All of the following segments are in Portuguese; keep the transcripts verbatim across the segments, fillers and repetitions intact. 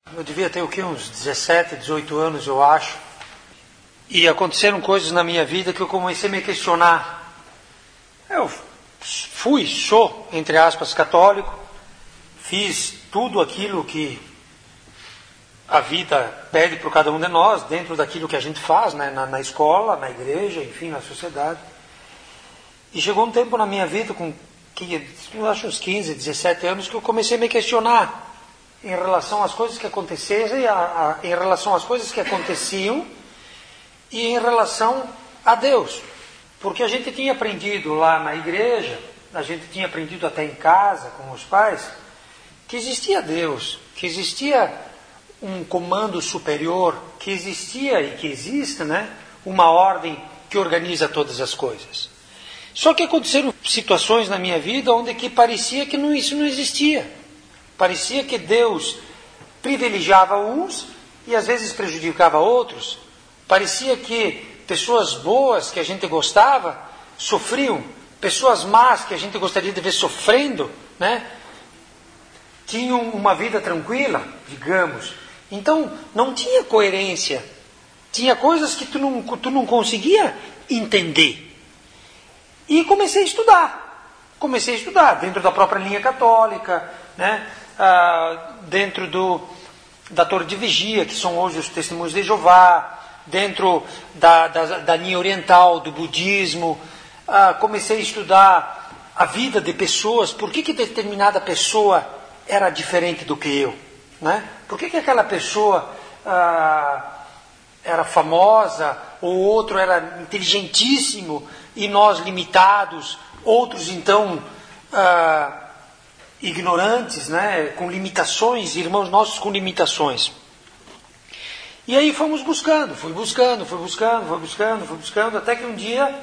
Eu devia ter o quê? Uns dezessete, dezoito anos, eu acho. E aconteceram coisas na minha vida que eu comecei a me questionar. Eu fui, sou, entre aspas, católico. Fiz tudo aquilo que a vida pede para cada um de nós, dentro daquilo que a gente faz, né? na, na escola, na igreja, enfim, na sociedade. E chegou um tempo na minha vida, com eu acho uns quinze, dezessete anos, que eu comecei a me questionar em relação às coisas que aconteciam, a, a, em relação às coisas que aconteciam e em relação a Deus. Porque a gente tinha aprendido lá na igreja, a gente tinha aprendido até em casa, com os pais, que existia Deus, que existia um comando superior, que existia e que existe, né, uma ordem que organiza todas as coisas. Só que aconteceram situações na minha vida onde que parecia que não, isso não existia. Parecia que Deus privilegiava uns e às vezes prejudicava outros. Parecia que pessoas boas que a gente gostava sofriam, pessoas más que a gente gostaria de ver sofrendo, né, tinham uma vida tranquila, digamos. Então não tinha coerência. Tinha coisas que tu não, tu não conseguia entender. E comecei a estudar. Comecei a estudar dentro da própria linha católica, né? ah, dentro do, da Torre de Vigia, que são hoje os Testemunhos de Jeová, dentro da, da, da linha oriental, do budismo. Ah, comecei a estudar a vida de pessoas. Por que, que determinada pessoa era diferente do que eu? Né? Por que, que aquela pessoa ah, era famosa, ou outro era inteligentíssimo, e nós limitados, outros então ah, ignorantes, né, com limitações, irmãos nossos com limitações. E aí fomos buscando, fui buscando, fui buscando, fui buscando, fui buscando, até que um dia,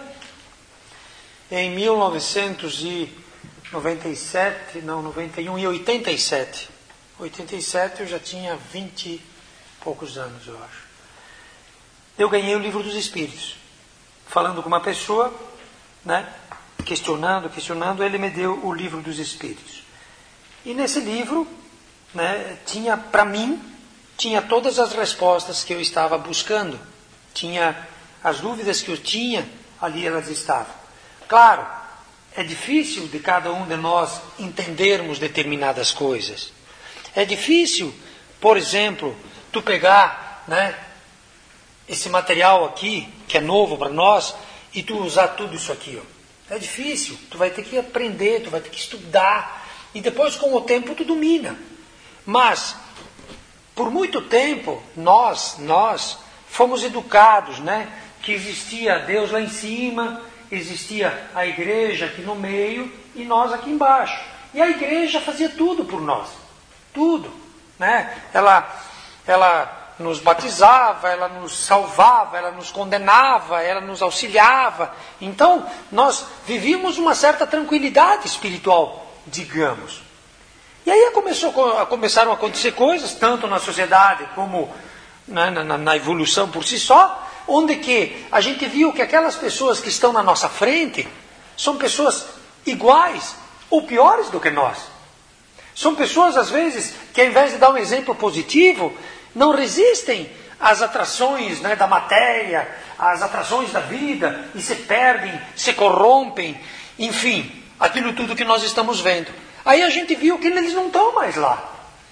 em mil novecentos e noventa e sete, não, noventa e um e oitenta e sete, oitenta e sete eu já tinha vinte e poucos anos, eu acho. Eu ganhei o Livro dos Espíritos. Falando com uma pessoa, né, questionando, questionando, ele me deu o Livro dos Espíritos. E nesse livro, né, tinha, para mim, tinha todas as respostas que eu estava buscando. Tinha as dúvidas que eu tinha, ali elas estavam. Claro, é difícil de cada um de nós entendermos determinadas coisas. É difícil, por exemplo, tu pegar, né, esse material aqui, que é novo para nós, e tu usar tudo isso aqui. Ó. É difícil, tu vai ter que aprender, tu vai ter que estudar, e depois com o tempo tu domina. Mas, por muito tempo, nós, nós, fomos educados, né, que existia Deus lá em cima, existia a igreja aqui no meio, e nós aqui embaixo. E a igreja fazia tudo por nós, tudo. Né? Ela... ela nos batizava, ela nos salvava, ela nos condenava, ela nos auxiliava. Então, nós vivíamos uma certa tranquilidade espiritual, digamos. E aí começou, a, começaram a acontecer coisas, tanto na sociedade como na, na, na evolução por si só, onde que a gente viu que aquelas pessoas que estão na nossa frente são pessoas iguais ou piores do que nós. São pessoas, às vezes, que ao invés de dar um exemplo positivo, não resistem às atrações, né, da matéria, às atrações da vida, e se perdem, se corrompem, enfim, aquilo tudo que nós estamos vendo. Aí a gente viu que eles não estão mais lá.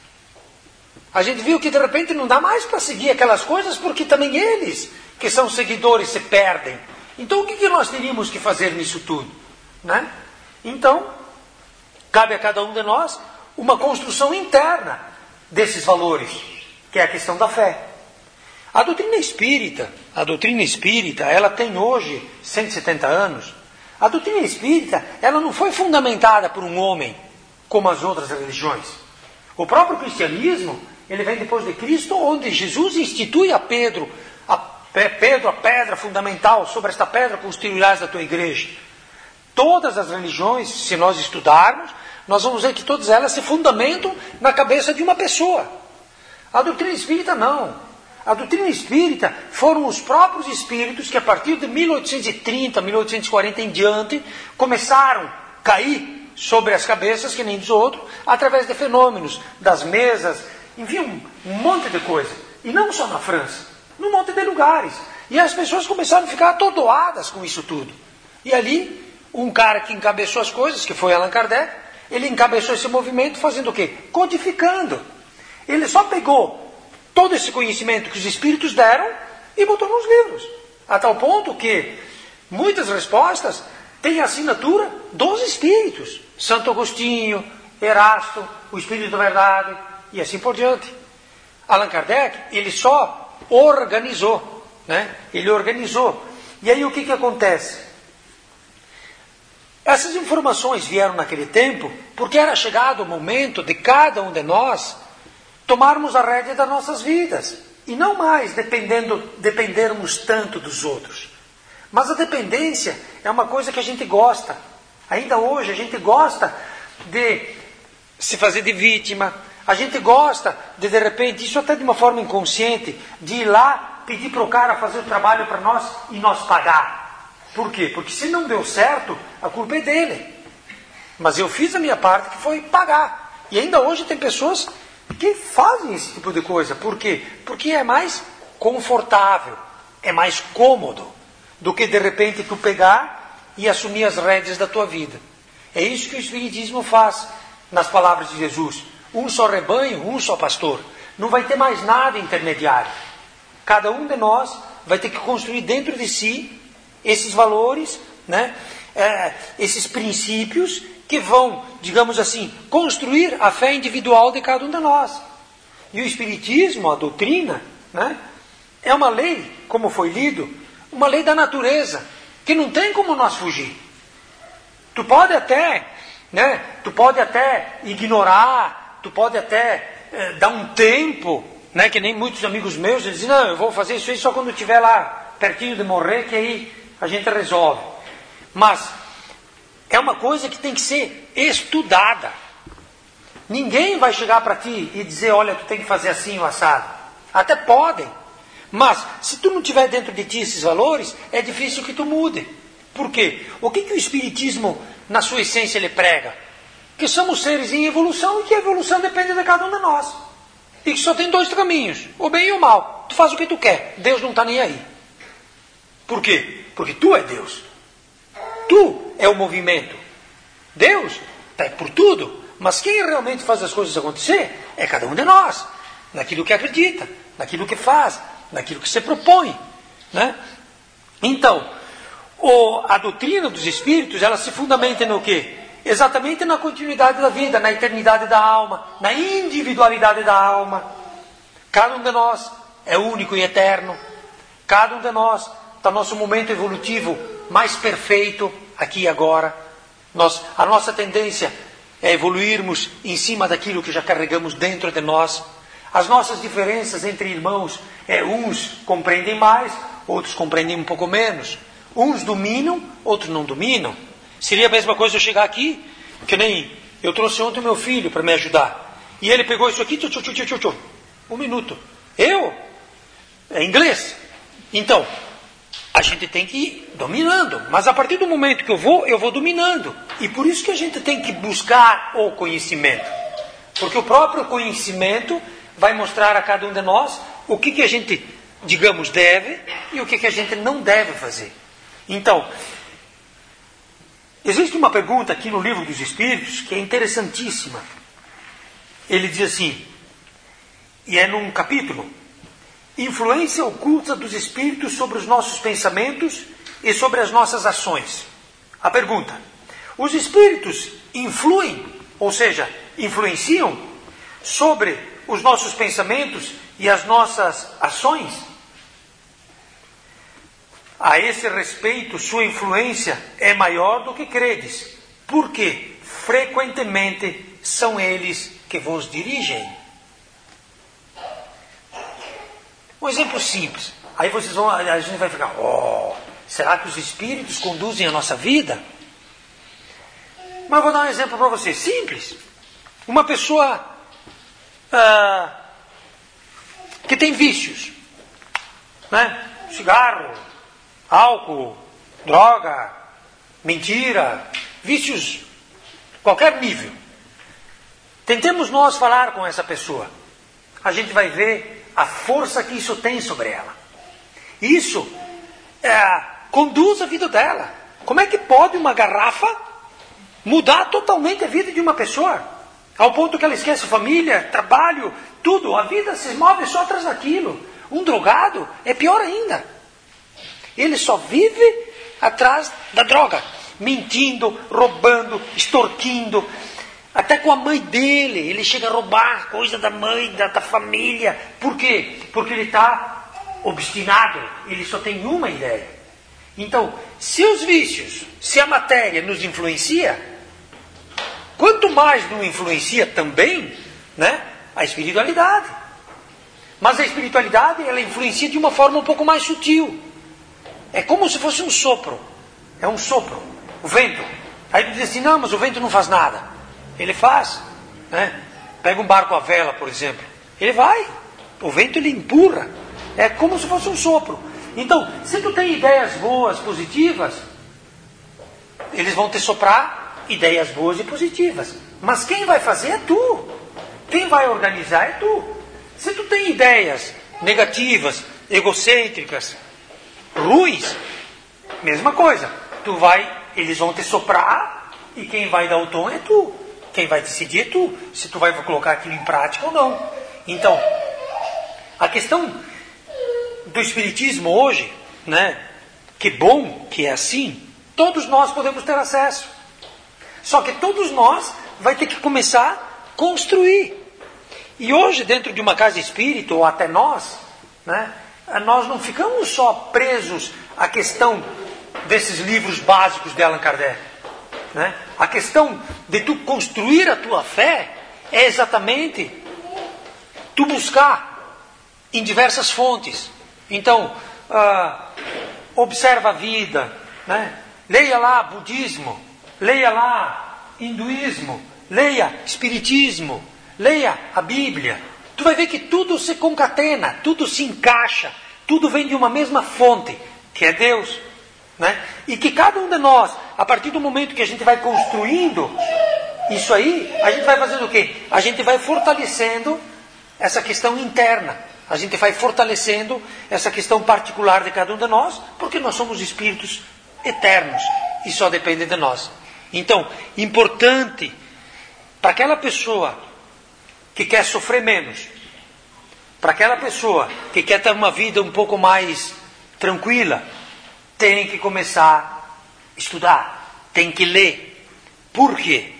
A gente viu que de repente não dá mais para seguir aquelas coisas, porque também eles, que são seguidores, se perdem. Então o que, que nós teríamos que fazer nisso tudo? Né? Então, cabe a cada um de nós uma construção interna desses valores, que é a questão da fé. A doutrina espírita, a doutrina espírita, ela tem hoje cento e setenta anos. A doutrina espírita, ela não foi fundamentada por um homem, como as outras religiões. O próprio cristianismo, ele vem depois de Cristo, onde Jesus institui a Pedro, a Pedro, a pedra fundamental, sobre esta pedra construirás da tua igreja. Todas as religiões, se nós estudarmos, nós vamos ver que todas elas se fundamentam na cabeça de uma pessoa. A doutrina espírita não. A doutrina espírita foram os próprios espíritos que a partir de mil oitocentos e trinta, mil oitocentos e quarenta em diante, começaram a cair sobre as cabeças, que nem diz outro, através de fenômenos, das mesas enfim, um, um monte de coisa. E não só na França, num monte de lugares. E as pessoas começaram a ficar atordoadas com isso tudo. E ali, um cara que encabeçou as coisas, que foi Allan Kardec, ele encabeçou esse movimento fazendo o quê? Codificando. Ele só pegou todo esse conhecimento que os espíritos deram e botou nos livros. A tal ponto que muitas respostas têm a assinatura dos espíritos. Santo Agostinho, Erasto, o Espírito da Verdade e assim por diante. Allan Kardec, ele só organizou, né? Ele organizou. E aí o que que acontece? Essas informações vieram naquele tempo porque era chegado o momento de cada um de nós tomarmos a rédea das nossas vidas e não mais dependendo, dependermos tanto dos outros. Mas a dependência é uma coisa que a gente gosta. Ainda hoje a gente gosta de se fazer de vítima, a gente gosta de, de repente, isso até de uma forma inconsciente, de ir lá pedir para o cara fazer o trabalho para nós e nós pagar. Por quê? Porque se não deu certo, a culpa é dele. Mas eu fiz a minha parte, que foi pagar. E ainda hoje tem pessoas que fazem esse tipo de coisa. Por quê? Porque é mais confortável, é mais cômodo do que de repente tu pegar e assumir as rédeas da tua vida. É isso que o Espiritismo faz nas palavras de Jesus. Um só rebanho, um só pastor. Não vai ter mais nada intermediário. Cada um de nós vai ter que construir dentro de si esses valores, né? É, esses princípios que vão, digamos assim, construir a fé individual de cada um de nós. E o Espiritismo, a doutrina, né? É uma lei, como foi lido, uma lei da natureza, que não tem como nós fugir. Tu pode até, né? Tu pode até ignorar, tu pode até é, dar um tempo, né? Que nem muitos amigos meus, eles dizem, não, eu vou fazer isso aí só quando eu estiver lá pertinho de morrer, que aí a gente resolve. Mas é uma coisa que tem que ser estudada. Ninguém vai chegar para ti e dizer, olha, tu tem que fazer assim o assado. Até podem. Mas se tu não tiver dentro de ti esses valores, é difícil que tu mude. Por quê? O que, que o Espiritismo, na sua essência, ele prega? Que somos seres em evolução e que a evolução depende de cada um de nós. E que só tem dois caminhos, o bem e o mal. Tu faz o que tu quer, Deus não está nem aí. Por quê? Porque tu é Deus. Tu é o movimento. Deus está por tudo. Mas quem realmente faz as coisas acontecer é cada um de nós. Naquilo que acredita, naquilo que faz, naquilo que se propõe. Né? Então, o, a doutrina dos Espíritos, ela se fundamenta no quê? Exatamente na continuidade da vida, na eternidade da alma, na individualidade da alma. Cada um de nós é único e eterno. Cada um de nós está no nosso momento evolutivo mais perfeito, aqui e agora. Nós, a nossa tendência é evoluirmos em cima daquilo que já carregamos dentro de nós. As nossas diferenças entre irmãos, é, uns compreendem mais, outros compreendem um pouco menos. Uns dominam, outros não dominam. Seria a mesma coisa eu chegar aqui, que nem eu trouxe ontem o meu filho para me ajudar. E ele pegou isso aqui, tchu, tchu, tchu, tchu, tchu, um minuto. Eu? É inglês. Então, a gente tem que ir dominando. Mas a partir do momento que eu vou, eu vou dominando. E por isso que a gente tem que buscar o conhecimento. Porque o próprio conhecimento vai mostrar a cada um de nós o que, que a gente, digamos, deve e o que, que a gente não deve fazer. Então, existe uma pergunta aqui no Livro dos Espíritos que é interessantíssima. Ele diz assim, e é num capítulo: influência oculta dos espíritos sobre os nossos pensamentos e sobre as nossas ações. A pergunta: os espíritos influem, ou seja, influenciam sobre os nossos pensamentos e as nossas ações? A esse respeito, sua influência é maior do que credes, porque frequentemente são eles que vos dirigem. Um exemplo simples. Aí vocês vão, a gente vai ficar, oh, será que os espíritos conduzem a nossa vida? Mas eu vou dar um exemplo para vocês, simples. Uma pessoa ah, que tem vícios, né? Cigarro, álcool, droga, mentira, vícios, qualquer nível. Tentemos nós falar com essa pessoa. a gente vai ver a força que isso tem sobre ela. Isso é, conduz a vida dela. Como é que pode uma garrafa mudar totalmente a vida de uma pessoa? Ao ponto que ela esquece família, trabalho, tudo. A vida se move só atrás daquilo. Um drogado é pior ainda. Ele só vive atrás da droga. Mentindo, roubando, extorquindo. Até com a mãe dele. Ele chega a roubar coisa da mãe, da, da família. Por quê? Porque ele está obstinado. Ele só tem uma ideia. Então, se os vícios, se a matéria nos influencia, quanto mais nos influencia também, né, a espiritualidade. Mas a espiritualidade, ela influencia de uma forma um pouco mais sutil. É como se fosse um sopro. É um sopro. O vento. Aí tu diz assim, não, mas o vento não faz nada. Ele faz. Né? Pega um barco à vela, por exemplo. Ele vai. O vento, ele empurra. É como se fosse um sopro. Então, se tu tem ideias boas, positivas, eles vão te soprar ideias boas e positivas. Mas quem vai fazer é tu. Quem vai organizar é tu. Se tu tem ideias negativas, egocêntricas, ruins, mesma coisa. Tu vai, eles vão te soprar e quem vai dar o tom é tu. Quem vai decidir é tu. Se tu vai colocar aquilo em prática ou não. Então, a questão do espiritismo hoje, né? Que bom que é assim. Todos nós podemos ter acesso. Só que todos nós vai ter que começar a construir. E hoje, dentro de uma casa espírita, ou até nós, né? Nós não ficamos só presos à questão desses livros básicos de Allan Kardec. Né? A questão de tu construir a tua fé é exatamente tu buscar em diversas fontes. Então, ah, observa a vida, né? Leia lá budismo, leia lá hinduísmo, leia espiritismo, leia a Bíblia. Tu vai ver que tudo se concatena, tudo se encaixa, tudo vem de uma mesma fonte, que é Deus. Né? E que cada um de nós, a partir do momento que a gente vai construindo isso aí, a gente vai fazendo o quê? A gente vai fortalecendo essa questão interna. A gente vai fortalecendo essa questão particular de cada um de nós, porque nós somos espíritos eternos e só depende de nós. Então, importante para aquela pessoa que quer sofrer menos, para aquela pessoa que quer ter uma vida um pouco mais tranquila, tem que começar a estudar, tem que ler. Por quê?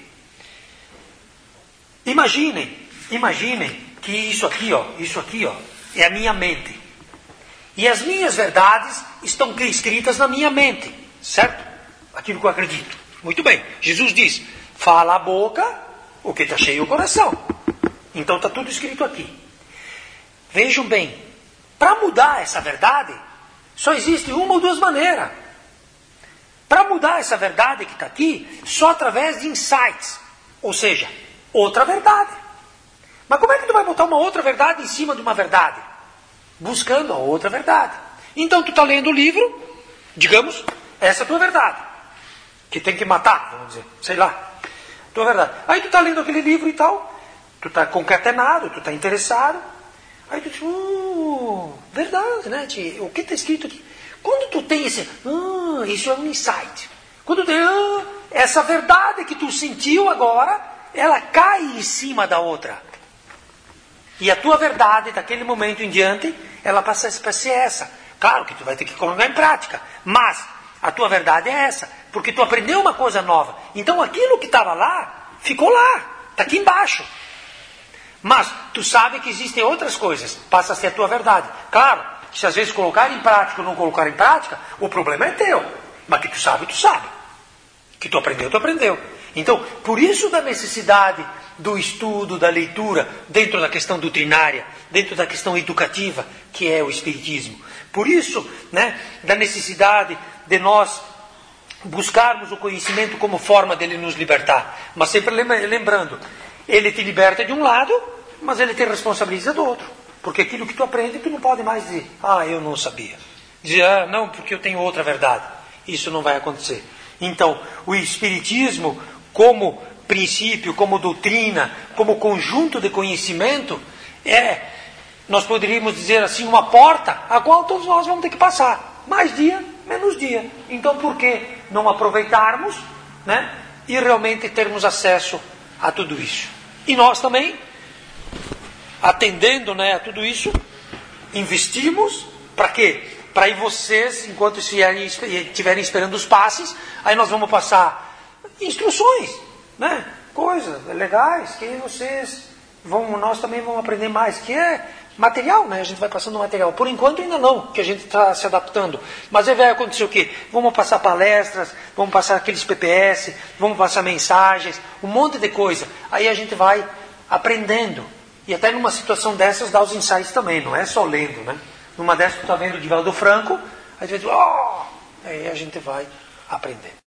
Imaginem, imaginem que isso aqui, ó, isso aqui, ó, é a minha mente. E as minhas verdades estão escritas na minha mente, certo? Aquilo que eu acredito. Muito bem. Jesus diz, fala a boca o que está cheio o coração. Então está tudo escrito aqui. Vejam bem, para mudar essa verdade, só existe uma ou duas maneiras. Para mudar essa verdade que está aqui, só através de insights. Ou seja, outra verdade. Mas como é que tu vai botar uma outra verdade em cima de uma verdade? Buscando a outra verdade. Então tu está lendo o livro, digamos, essa é a tua verdade. Que tem que matar, vamos dizer, sei lá. Tua verdade. Aí tu está lendo aquele livro e tal, tu está concatenado, tu está interessado. Aí tu diz, uh, verdade, né? O que está escrito aqui? Quando tu tem esse, ah, isso é um insight. Quando tu tem, ah, essa verdade que tu sentiu agora, ela cai em cima da outra. E a tua verdade, daquele momento em diante, ela passa a ser essa. Claro que tu vai ter que colocar em prática, mas a tua verdade é essa, porque tu aprendeu uma coisa nova. Então aquilo que estava lá, ficou lá, está aqui embaixo. Mas tu sabe que existem outras coisas, passa a ser a tua verdade. Claro, se às vezes colocar em prática ou não colocar em prática, o problema é teu. Mas que tu sabe, tu sabe. Que tu aprendeu, tu aprendeu. Então, por isso da necessidade do estudo, da leitura, dentro da questão doutrinária, dentro da questão educativa, que é o Espiritismo. Por isso, né, da necessidade de nós buscarmos o conhecimento como forma dele nos libertar. Mas sempre lembrando, ele te liberta de um lado, mas ele te responsabiliza do outro. Porque aquilo que tu aprende, tu não pode mais dizer, ah, eu não sabia. Dizer, ah, não, porque eu tenho outra verdade. Isso não vai acontecer. Então, o Espiritismo, como princípio, como doutrina, como conjunto de conhecimento, é nós poderíamos dizer assim, uma porta a qual todos nós vamos ter que passar. Mais dia, menos dia. Então por que não aproveitarmos, né, e realmente termos acesso a tudo isso? E nós também, atendendo, né, a tudo isso, investimos para quê? Para aí vocês, enquanto estiverem esperando os passes, aí nós vamos passar instruções, né, coisas legais que vocês vão, nós também vamos aprender mais, que é material, né? A gente vai passando material. Por enquanto ainda não, que a gente está se adaptando. Mas aí vai acontecer o quê? Vamos passar palestras, vamos passar aqueles P P S, vamos passar mensagens, um monte de coisa. Aí a gente vai aprendendo. E até numa situação dessas dá os insights também, não é só lendo, né? Numa dessas tu está vendo o Divaldo Franco, aí a gente vai dizer, oh! Aí a gente vai aprender.